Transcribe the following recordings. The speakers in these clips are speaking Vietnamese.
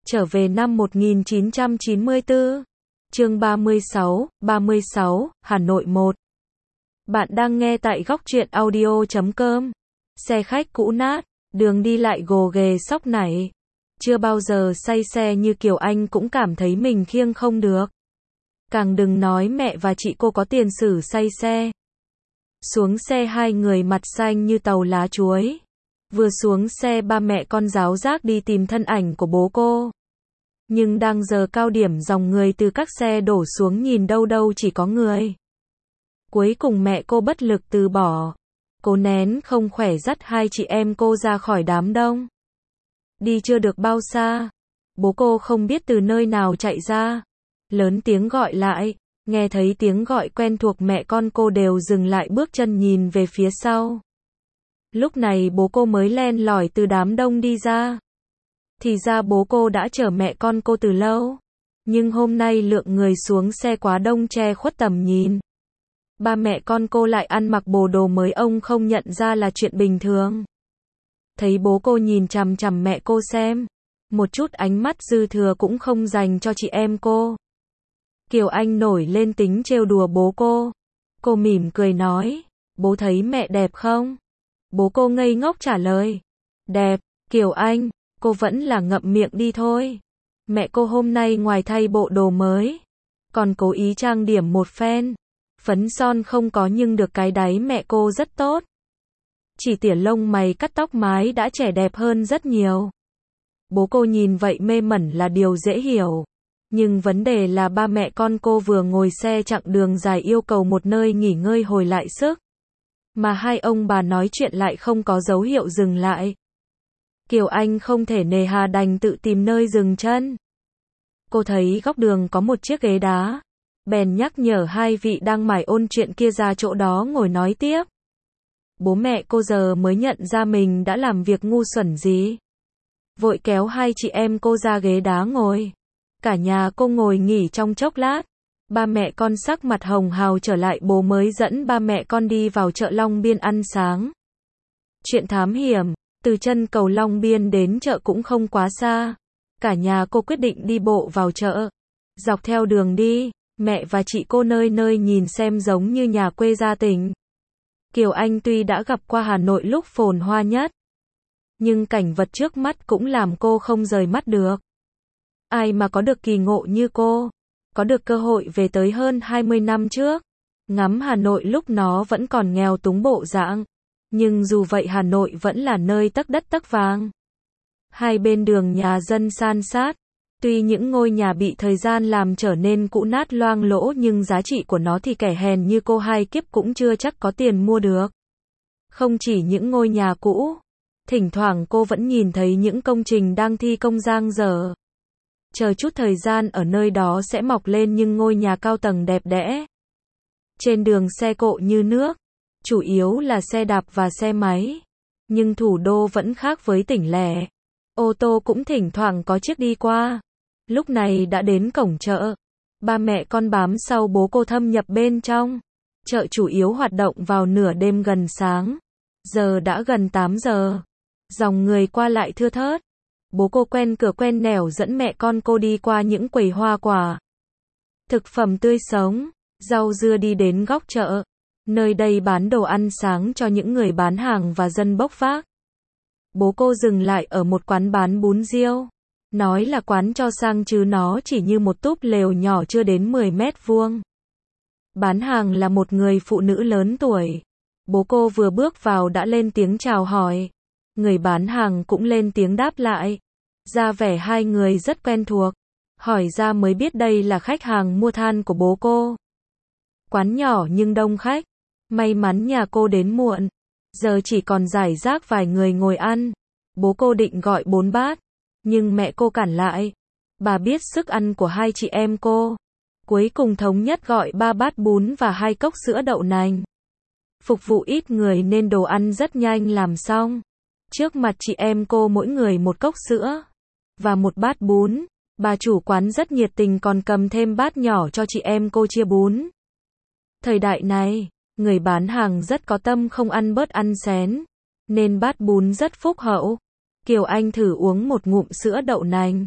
Trở về năm 1994. Chương 36, Hà Nội 1. Bạn đang nghe tại góc truyện audio.com. Xe khách cũ nát, đường đi lại gồ ghề sóc nảy. Chưa bao giờ say xe như Kiều Anh cũng cảm thấy mình khiêng không được. Càng đừng nói mẹ và chị cô có tiền sử say xe. Xuống xe hai người mặt xanh như tàu lá chuối. Vừa xuống xe ba mẹ con ráo rác đi tìm thân ảnh của bố cô. Nhưng đang giờ cao điểm dòng người từ các xe đổ xuống nhìn đâu đâu chỉ có người. Cuối cùng mẹ cô bất lực từ bỏ. Cô nén không khỏe dắt hai chị em cô ra khỏi đám đông. Đi chưa được bao xa, bố cô không biết từ nơi nào chạy ra. Lớn tiếng gọi lại, nghe thấy tiếng gọi quen thuộc mẹ con cô đều dừng lại bước chân nhìn về phía sau. Lúc này bố cô mới len lỏi từ đám đông đi ra. Thì ra bố cô đã chở mẹ con cô từ lâu. Nhưng hôm nay lượng người xuống xe quá đông che khuất tầm nhìn. Ba mẹ con cô lại ăn mặc bộ đồ mới ông không nhận ra là chuyện bình thường. Thấy bố cô nhìn chằm chằm mẹ cô xem. Một chút ánh mắt dư thừa cũng không dành cho chị em cô. Kiều Anh nổi lên tính trêu đùa bố cô. Cô mỉm cười nói, bố thấy mẹ đẹp không? Bố cô ngây ngốc trả lời, đẹp. Kiều Anh, cô vẫn là ngậm miệng đi thôi. Mẹ cô hôm nay ngoài thay bộ đồ mới, còn cố ý trang điểm một phen. Phấn son không có nhưng được cái đáy mẹ cô rất tốt. Chỉ tỉa lông mày cắt tóc mái đã trẻ đẹp hơn rất nhiều. Bố cô nhìn vậy mê mẩn là điều dễ hiểu. Nhưng vấn đề là ba mẹ con cô vừa ngồi xe chặng đường dài yêu cầu một nơi nghỉ ngơi hồi lại sức. Mà hai ông bà nói chuyện lại không có dấu hiệu dừng lại. Kiều Anh không thể nề hà đành tự tìm nơi dừng chân. Cô thấy góc đường có một chiếc ghế đá. Bèn nhắc nhở hai vị đang mải ôn chuyện kia ra chỗ đó ngồi nói tiếp. Bố mẹ cô giờ mới nhận ra mình đã làm việc ngu xuẩn gì. Vội kéo hai chị em cô ra ghế đá ngồi. Cả nhà cô ngồi nghỉ trong chốc lát. Ba mẹ con sắc mặt hồng hào trở lại bố mới dẫn ba mẹ con đi vào chợ Long Biên ăn sáng. Chuyện thám hiểm, từ chân cầu Long Biên đến chợ cũng không quá xa. Cả nhà cô quyết định đi bộ vào chợ. Dọc theo đường đi, mẹ và chị cô nơi nơi nhìn xem giống như nhà quê gia tỉnh. Kiều Anh tuy đã gặp qua Hà Nội lúc phồn hoa nhất, nhưng cảnh vật trước mắt cũng làm cô không rời mắt được. Ai mà có được kỳ ngộ như cô, có được cơ hội về tới hơn 20 năm trước, ngắm Hà Nội lúc nó vẫn còn nghèo túng bộ dạng. Nhưng dù vậy Hà Nội vẫn là nơi tấc đất tấc vàng. Hai bên đường nhà dân san sát. Tuy những ngôi nhà bị thời gian làm trở nên cũ nát loang lỗ nhưng giá trị của nó thì kẻ hèn như cô hai kiếp cũng chưa chắc có tiền mua được. Không chỉ những ngôi nhà cũ, thỉnh thoảng cô vẫn nhìn thấy những công trình đang thi công dang dở. Chờ chút thời gian ở nơi đó sẽ mọc lên những ngôi nhà cao tầng đẹp đẽ. Trên đường xe cộ như nước, chủ yếu là xe đạp và xe máy. Nhưng thủ đô vẫn khác với tỉnh lẻ. Ô tô cũng thỉnh thoảng có chiếc đi qua. Lúc này đã đến cổng chợ. Ba mẹ con bám sau bố cô thâm nhập bên trong. Chợ chủ yếu hoạt động vào nửa đêm gần sáng. Giờ đã gần 8 giờ. Dòng người qua lại thưa thớt. Bố cô quen cửa quen nẻo dẫn mẹ con cô đi qua những quầy hoa quả, thực phẩm tươi sống, rau dưa đi đến góc chợ. Nơi đây bán đồ ăn sáng cho những người bán hàng và dân bốc vác. Bố cô dừng lại ở một quán bán bún riêu. Nói là quán cho sang chứ nó chỉ như một túp lều nhỏ chưa đến 10 mét vuông. Bán hàng là một người phụ nữ lớn tuổi. Bố cô vừa bước vào đã lên tiếng chào hỏi. Người bán hàng cũng lên tiếng đáp lại. Ra vẻ hai người rất quen thuộc. Hỏi ra mới biết đây là khách hàng mua than của bố cô. Quán nhỏ nhưng đông khách. May mắn nhà cô đến muộn. Giờ chỉ còn rải rác vài người ngồi ăn. Bố cô định gọi 4 bát. Nhưng mẹ cô cản lại. Bà biết sức ăn của hai chị em cô. Cuối cùng thống nhất gọi 3 bát bún và 2 cốc sữa đậu nành. Phục vụ ít người nên đồ ăn rất nhanh làm xong. Trước mặt chị em cô mỗi người một cốc sữa và một bát bún. Bà chủ quán rất nhiệt tình còn cầm thêm bát nhỏ cho chị em cô chia bún. Thời đại này, người bán hàng rất có tâm không ăn bớt ăn xén, nên bát bún rất phúc hậu. Kiều Anh thử uống một ngụm sữa đậu nành.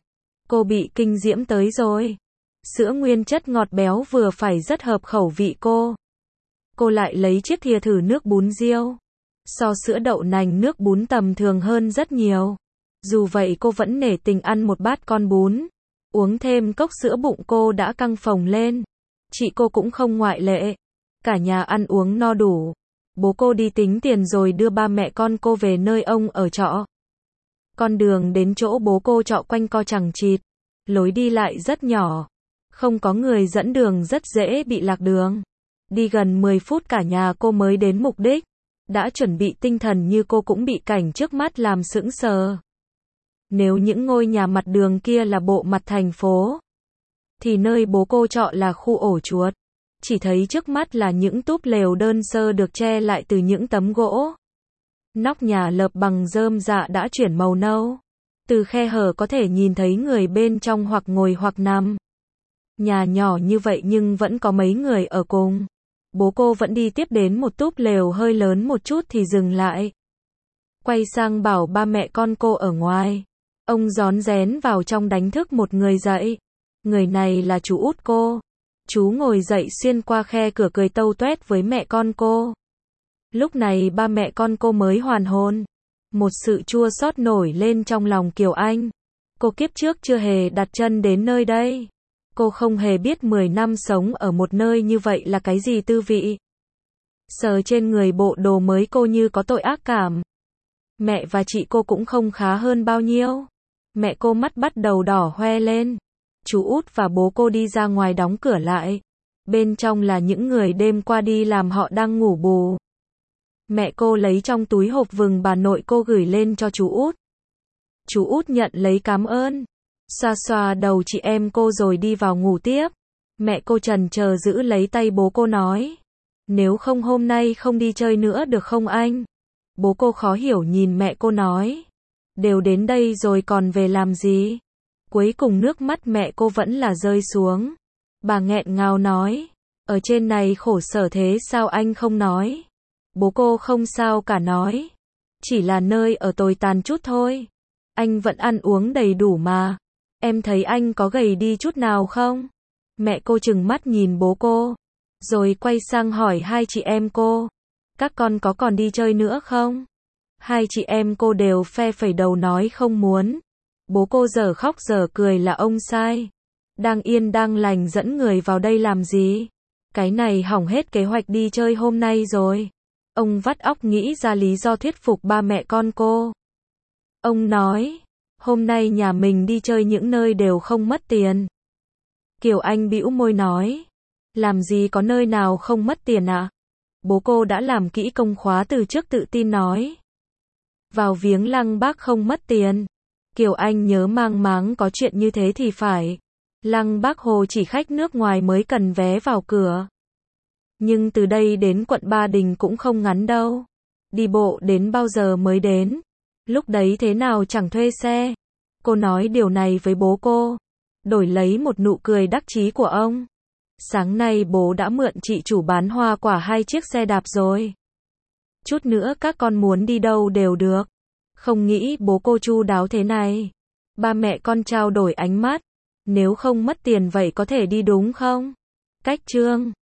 Cô bị kinh diễm tới rồi. Sữa nguyên chất ngọt béo vừa phải rất hợp khẩu vị cô. Cô lại lấy chiếc thìa thử nước bún riêu. So sữa đậu nành nước bún tầm thường hơn rất nhiều. Dù vậy cô vẫn nể tình ăn một bát con bún. Uống thêm cốc sữa bụng cô đã căng phồng lên. Chị cô cũng không ngoại lệ. Cả nhà ăn uống no đủ. Bố cô đi tính tiền rồi đưa ba mẹ con cô về nơi ông ở trọ. Con đường đến chỗ bố cô trọ quanh co chằng chịt. Lối đi lại rất nhỏ. Không có người dẫn đường rất dễ bị lạc đường. Đi gần 10 phút cả nhà cô mới đến mục đích. Đã chuẩn bị tinh thần như cô cũng bị cảnh trước mắt làm sững sờ. Nếu những ngôi nhà mặt đường kia là bộ mặt thành phố, thì nơi bố cô trọ là khu ổ chuột. Chỉ thấy trước mắt là những túp lều đơn sơ được che lại từ những tấm gỗ. Nóc nhà lợp bằng rơm rạ đã chuyển màu nâu. Từ khe hở có thể nhìn thấy người bên trong hoặc ngồi hoặc nằm. Nhà nhỏ như vậy nhưng vẫn có mấy người ở cùng. Bố cô vẫn đi tiếp đến một túp lều hơi lớn một chút thì dừng lại. Quay sang bảo ba mẹ con cô ở ngoài. Ông rón rén vào trong đánh thức một người dậy. Người này là chú út cô. Chú ngồi dậy xuyên qua khe cửa cười tâu toét với mẹ con cô. Lúc này ba mẹ con cô mới hoàn hồn. Một sự chua xót nổi lên trong lòng Kiều Anh. Cô kiếp trước chưa hề đặt chân đến nơi đây. Cô không hề biết 10 năm sống ở một nơi như vậy là cái gì tư vị. Sờ trên người bộ đồ mới cô như có tội ác cảm. Mẹ và chị cô cũng không khá hơn bao nhiêu. Mẹ cô mắt bắt đầu đỏ hoe lên. Chú út và bố cô đi ra ngoài đóng cửa lại. Bên trong là những người đêm qua đi làm họ đang ngủ bù. Mẹ cô lấy trong túi hộp vừng bà nội cô gửi lên cho chú út. Chú út nhận lấy cảm ơn. Xoa xoa đầu chị em cô rồi đi vào ngủ tiếp. Mẹ cô chần chờ giữ lấy tay bố cô nói. Nếu không hôm nay không đi chơi nữa được không anh? Bố cô khó hiểu nhìn mẹ cô nói. Đều đến đây rồi còn về làm gì? Cuối cùng nước mắt mẹ cô vẫn là rơi xuống. Bà nghẹn ngào nói. Ở trên này khổ sở thế sao anh không nói? Bố cô không sao cả nói. Chỉ là nơi ở tồi tàn chút thôi. Anh vẫn ăn uống đầy đủ mà. Em thấy anh có gầy đi chút nào không? Mẹ cô trừng mắt nhìn bố cô. Rồi quay sang hỏi hai chị em cô. Các con có còn đi chơi nữa không? Hai chị em cô đều phe phẩy đầu nói không muốn. Bố cô giờ khóc giờ cười là ông sai. Đang yên đang lành dẫn người vào đây làm gì? Cái này hỏng hết kế hoạch đi chơi hôm nay rồi. Ông vắt óc nghĩ ra lý do thuyết phục ba mẹ con cô. Ông nói, hôm nay nhà mình đi chơi những nơi đều không mất tiền. Kiều Anh bĩu môi nói, làm gì có nơi nào không mất tiền ạ? Bố cô đã làm kỹ công khóa từ trước tự tin nói. Vào viếng Lăng Bác không mất tiền. Kiều Anh nhớ mang máng có chuyện như thế thì phải. Lăng Bác Hồ chỉ khách nước ngoài mới cần vé vào cửa. Nhưng từ đây đến quận Ba Đình cũng không ngắn đâu. Đi bộ đến bao giờ mới đến? Lúc đấy thế nào chẳng thuê xe. Cô nói điều này với bố cô. Đổi lấy một nụ cười đắc chí của ông. Sáng nay bố đã mượn chị chủ bán hoa quả 2 chiếc xe đạp rồi. Chút nữa các con muốn đi đâu đều được. Không nghĩ bố cô chu đáo thế này. Ba mẹ con trao đổi ánh mắt. Nếu không mất tiền vậy có thể đi đúng không? Cách chương